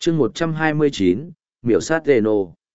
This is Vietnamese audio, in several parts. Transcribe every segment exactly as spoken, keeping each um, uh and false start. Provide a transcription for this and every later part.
chương một trăm hai mươi chín, miểu sát Reno.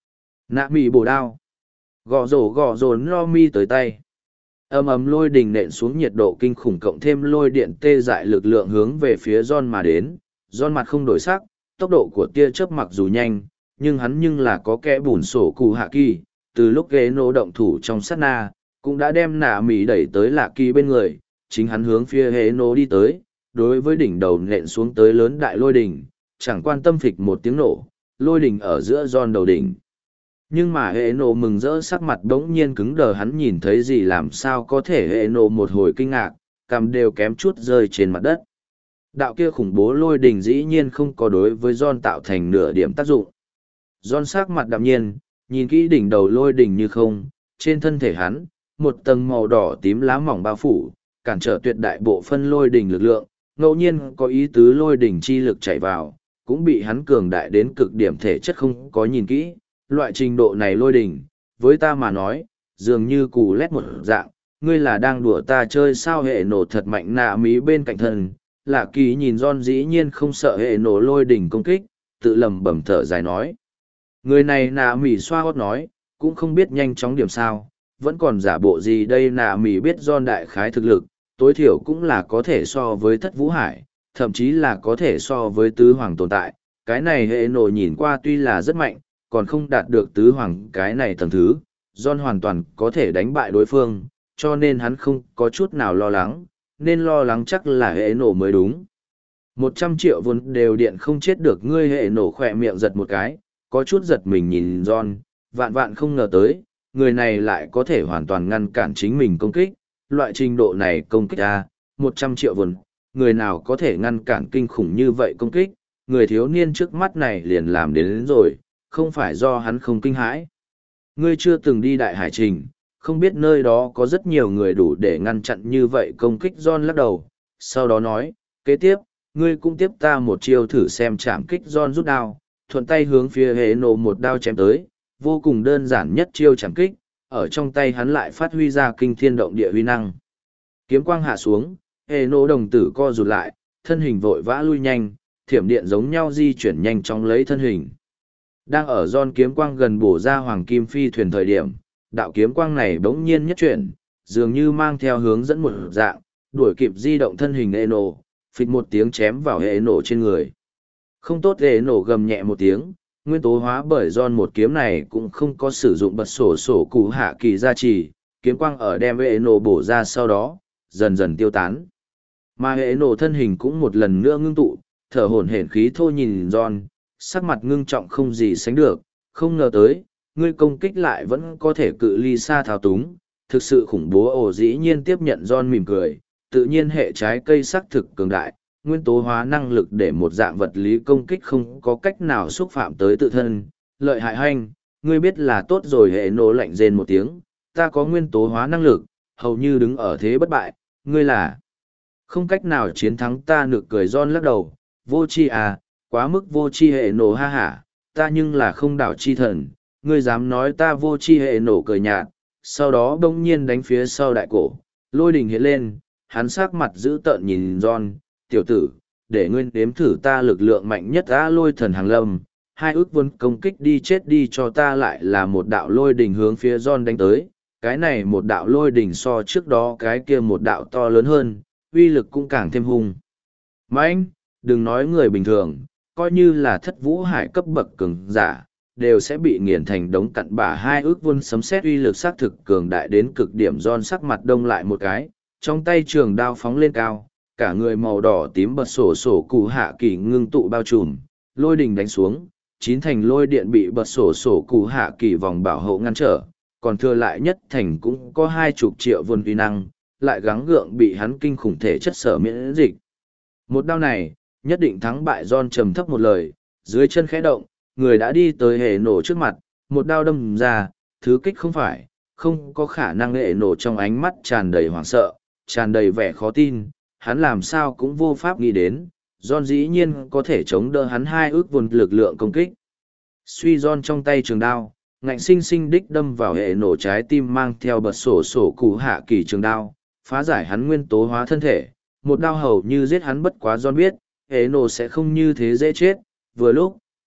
Nạ mì bổ đao. Gõ rổ gõ rổ no mi tới tay. Ầm ầm lôi đình nện xuống, nhiệt độ kinh khủng cộng thêm lôi điện tê dại lực lượng hướng về phía John mà đến. John mặt không đổi sắc, tốc độ của tia chớp mặc dù nhanh, nhưng hắn nhưng là có kẽ bùn sổ cụ hạ kỳ. Từ lúc ghế nổ động thủ trong sát na, cũng đã đem nạ mì đẩy tới lạ kỳ bên người. Chính hắn hướng phía ghế nổ đi tới, đối với đỉnh đầu nện xuống tới lớn đại lôi đỉnh, chẳng quan tâm phịch một tiếng nổ, lôi đỉnh ở giữa John đầu đỉnh. Nhưng mà hệ nổ mừng rỡ, sắc mặt đống nhiên cứng đờ, hắn nhìn thấy gì làm sao có thể. Hệ nổ một hồi kinh ngạc, cằm đều kém chút rơi trên mặt đất. Đạo kia khủng bố lôi đình dĩ nhiên không có đối với John tạo thành nửa điểm tác dụng. John sắc mặt đạm nhiên, nhìn kỹ đỉnh đầu lôi đình như không, trên thân thể hắn, một tầng màu đỏ tím lá mỏng bao phủ, cản trở tuyệt đại bộ phân lôi đình lực lượng, ngẫu nhiên có ý tứ lôi đình chi lực chạy vào, cũng bị hắn cường đại đến cực điểm thể chất không có nhìn kỹ. Loại trình độ này lôi đình, với ta mà nói, dường như cù lét một dạng, ngươi là đang đùa ta chơi sao? Hệ nổ thật mạnh nạ mí bên cạnh thân, lạ kỳ nhìn John dĩ nhiên không sợ hệ nổ lôi đình công kích, tự lầm bẩm thở dài nói. Người này nạ mỉ xoa hót nói, cũng không biết nhanh chóng điểm sao, vẫn còn giả bộ gì đây. Nạ mỉ biết John đại khái thực lực, tối thiểu cũng là có thể so với thất vũ hải, thậm chí là có thể so với tứ hoàng tồn tại. Cái này hệ nổ nhìn qua tuy là rất mạnh, còn không đạt được tứ hoàng cái này tầng thứ, John hoàn toàn có thể đánh bại đối phương, cho nên hắn không có chút nào lo lắng, nên lo lắng chắc là hệ nổ mới đúng. Một trăm triệu vốn đều điện không chết được ngươi. Hệ nổ khỏe miệng giật một cái, có chút giật mình nhìn John, vạn vạn không ngờ tới, người này lại có thể hoàn toàn ngăn cản chính mình công kích, loại trình độ này công kích a, một trăm triệu vốn, người nào có thể ngăn cản kinh khủng như vậy công kích, người thiếu niên trước mắt này liền làm đến, đến rồi, không phải do hắn không kinh hãi. Ngươi chưa từng đi đại hải trình, không biết nơi đó có rất nhiều người đủ để ngăn chặn như vậy công kích. John lắc đầu, sau đó nói, kế tiếp, ngươi cũng tiếp ta một chiêu thử xem. Chạm kích. John rút đao, thuận tay hướng phía hệ nổ một đao chém tới, vô cùng đơn giản nhất chiêu chạm kích, ở trong tay hắn lại phát huy ra kinh thiên động địa uy năng. Kiếm quang hạ xuống, hệ nổ đồng tử co rụt lại, thân hình vội vã lui nhanh, thiểm điện giống nhau di chuyển nhanh chóng lấy thân hình. Đang ở John kiếm quang gần bổ ra hoàng kim phi thuyền thời điểm, đạo kiếm quang này bỗng nhiên nhất chuyển, dường như mang theo hướng dẫn một dạng, đuổi kịp di động thân hình hệ nổ, phịch một tiếng chém vào hệ nổ trên người. Không tốt. Hệ nổ gầm nhẹ một tiếng, nguyên tố hóa bởi John một kiếm này cũng không có sử dụng bật sổ sổ cụ hạ kỳ gia trì, kiếm quang ở đem hệ nổ bổ ra sau đó, dần dần tiêu tán. Mà hệ nổ thân hình cũng một lần nữa ngưng tụ, thở hổn hển khí thô nhìn John, sắc mặt ngưng trọng không gì sánh được, không ngờ tới, ngươi công kích lại vẫn có thể cự ly xa thao túng, thực sự khủng bố. Ồ, dĩ nhiên tiếp nhận. John mỉm cười, tự nhiên hệ trái cây sắc thực cường đại, nguyên tố hóa năng lực để một dạng vật lý công kích không có cách nào xúc phạm tới tự thân, lợi hại hanh, ngươi biết là tốt rồi. Hệ nổ lạnh rên một tiếng, ta có nguyên tố hóa năng lực, hầu như đứng ở thế bất bại, ngươi là không cách nào chiến thắng ta. Nực cười. John lắc đầu, vô tri à, quá mức vô tri. Hệ nổ ha hả, ta nhưng là không đảo chi thần, ngươi dám nói ta vô tri? Hệ nổ cười nhạt, sau đó bỗng nhiên đánh phía sau đại cổ, lôi đình hiện lên, hắn sắc mặt dữ tợn nhìn John, tiểu tử, để ngươi đếm thử ta lực lượng mạnh nhất. Ta lôi thần hàng lâm, hai ước vốn công kích đi chết đi cho ta. Lại là một đạo lôi đình hướng phía John đánh tới, cái này một đạo lôi đình so trước đó cái kia một đạo to lớn hơn, uy lực cũng càng thêm hung mạnh. Đừng nói người bình thường, coi như là thất vũ hải cấp bậc cường giả, đều sẽ bị nghiền thành đống cặn bã. Hai ước vun sấm sét uy lực xác thực cường đại đến cực điểm. John sắc mặt đông lại một cái, trong tay trường đao phóng lên cao, cả người màu đỏ tím bật sổ sổ cụ hạ kỳ ngưng tụ bao trùm, lôi đình đánh xuống, chín thành lôi điện bị bật sổ sổ cụ hạ kỳ vòng bảo hộ ngăn trở, còn thừa lại nhất thành cũng có hai chục triệu vun uy năng, lại gắng gượng bị hắn kinh khủng thể chất sở miễn dịch. Một đao này, nhất định thắng bại. John trầm thấp một lời, dưới chân khẽ động, người đã đi tới hệ nổ trước mặt, một đao đâm ra, thứ kích không phải, không có khả năng. Hệ nổ trong ánh mắt tràn đầy hoảng sợ, tràn đầy vẻ khó tin, hắn làm sao cũng vô pháp nghĩ đến, John dĩ nhiên có thể chống đỡ hắn hai ước vốn lực lượng công kích. Suy. John trong tay trường đao, ngạnh sinh sinh đích đâm vào hệ nổ trái tim, mang theo bật sổ sổ cụ hạ kỳ trường đao, phá giải hắn nguyên tố hóa thân thể, một đao hầu như giết hắn. Bất quá John biết, hệ nổ sẽ không như thế dễ chết, vừa lúc,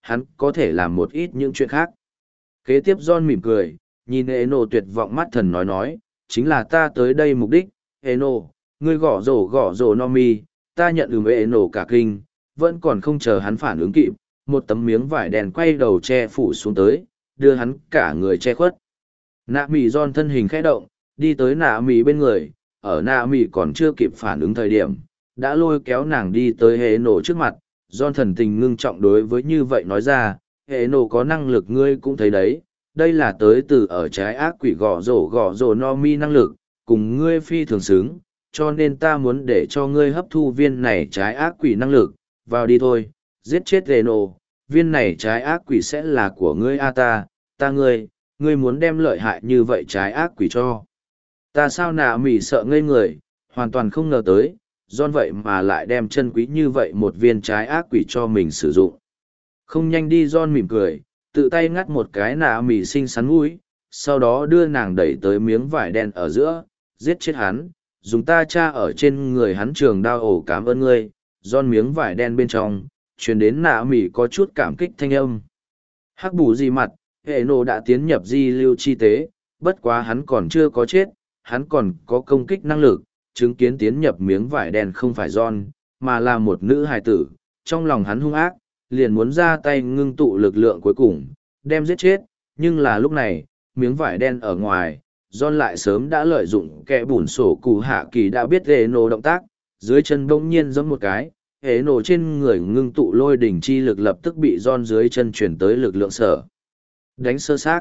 hắn có thể làm một ít những chuyện khác. Kế tiếp John mỉm cười, nhìn Eno tuyệt vọng mắt thần nói nói, chính là ta tới đây mục đích, Eno, ngươi gõ rổ gõ rổ no mi, ta nhận ừm Eno cả kinh, vẫn còn không chờ hắn phản ứng kịp, một tấm miếng vải đèn quay đầu che phủ xuống tới, đưa hắn cả người che khuất. Nạ mì John thân hình khẽ động, đi tới nạ mì bên người, ở nạ mì còn chưa kịp phản ứng thời điểm, đã lôi kéo nàng đi tới hệ nổ trước mặt. John thần tình ngưng trọng đối với như vậy nói ra, hệ nổ có năng lực ngươi cũng thấy đấy, đây là tới từ ở trái ác quỷ gõ rổ gõ rổ no mi năng lực, cùng ngươi phi thường xứng, cho nên ta muốn để cho ngươi hấp thu viên này trái ác quỷ năng lực, vào đi thôi, giết chết hệ nổ, viên này trái ác quỷ sẽ là của ngươi a ta, ta ngươi, ngươi muốn đem lợi hại như vậy trái ác quỷ cho. Ta sao nạ mỉ sợ ngây người, hoàn toàn không ngờ tới, John vậy mà lại đem chân quý như vậy một viên trái ác quỷ cho mình sử dụng. Không nhanh đi John mỉm cười, tự tay ngắt một cái nạ mỉ xinh xắn mũi, sau đó đưa nàng đẩy tới miếng vải đen ở giữa, giết chết hắn, dùng ta cha ở trên người hắn trường đao ổ cảm ơn ngươi, John miếng vải đen bên trong, truyền đến nạ mỉ có chút cảm kích thanh âm. Hắc bù gì mặt, hệ nổ đã tiến nhập di lưu chi tế, bất quá hắn còn chưa có chết, hắn còn có công kích năng lực, chứng kiến tiến nhập miếng vải đen không phải John, mà là một nữ hài tử, trong lòng hắn hung ác, liền muốn ra tay ngưng tụ lực lượng cuối cùng, đem giết chết, nhưng là lúc này, miếng vải đen ở ngoài, John lại sớm đã lợi dụng kẻ bùn sổ cụ hạ kỳ đã biết hệ nổ động tác, dưới chân bỗng nhiên giống một cái, hệ nổ trên người ngưng tụ lôi đỉnh chi lực lập tức bị John dưới chân chuyển tới lực lượng sở. Đánh sơ xác.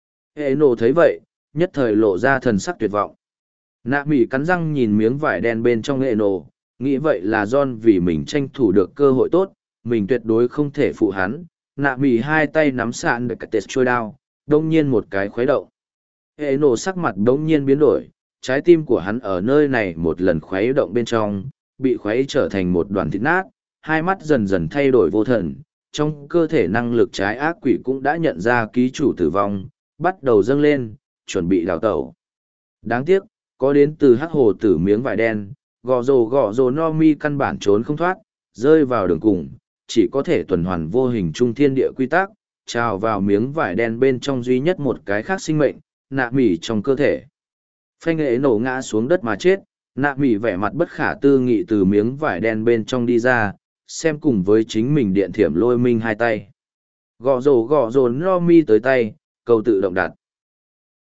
Hệ nổ thấy vậy, nhất thời lộ ra thần sắc tuyệt vọng. Nạ mỉ cắn răng nhìn miếng vải đen bên trong hệ nổ, nghĩ vậy là John vì mình tranh thủ được cơ hội tốt, mình tuyệt đối không thể phụ hắn. Nạ mỉ hai tay nắm sạn được cái tết trôi đao, đông nhiên một cái khuấy động. Hệ nổ sắc mặt đông nhiên biến đổi, trái tim của hắn ở nơi này một lần khuấy động bên trong, bị khuấy trở thành một đoàn thịt nát, hai mắt dần dần thay đổi vô thần, trong cơ thể năng lực trái ác quỷ cũng đã nhận ra ký chủ tử vong, bắt đầu dâng lên, chuẩn bị đào tẩu. Đáng tiếc, có đến từ hắc hồ tử miếng vải đen, gò rồ gò rồ no mi căn bản trốn không thoát, rơi vào đường cùng, chỉ có thể tuần hoàn vô hình trung thiên địa quy tắc, trào vào miếng vải đen bên trong duy nhất một cái khác sinh mệnh, nạ mỉ trong cơ thể. Phanh nghệ nổ ngã xuống đất mà chết, nạ mỉ vẻ mặt bất khả tư nghị từ miếng vải đen bên trong đi ra, xem cùng với chính mình điện thiểm lôi minh hai tay. Gò rồ gò rồ no mi tới tay, cầu tự động đặt.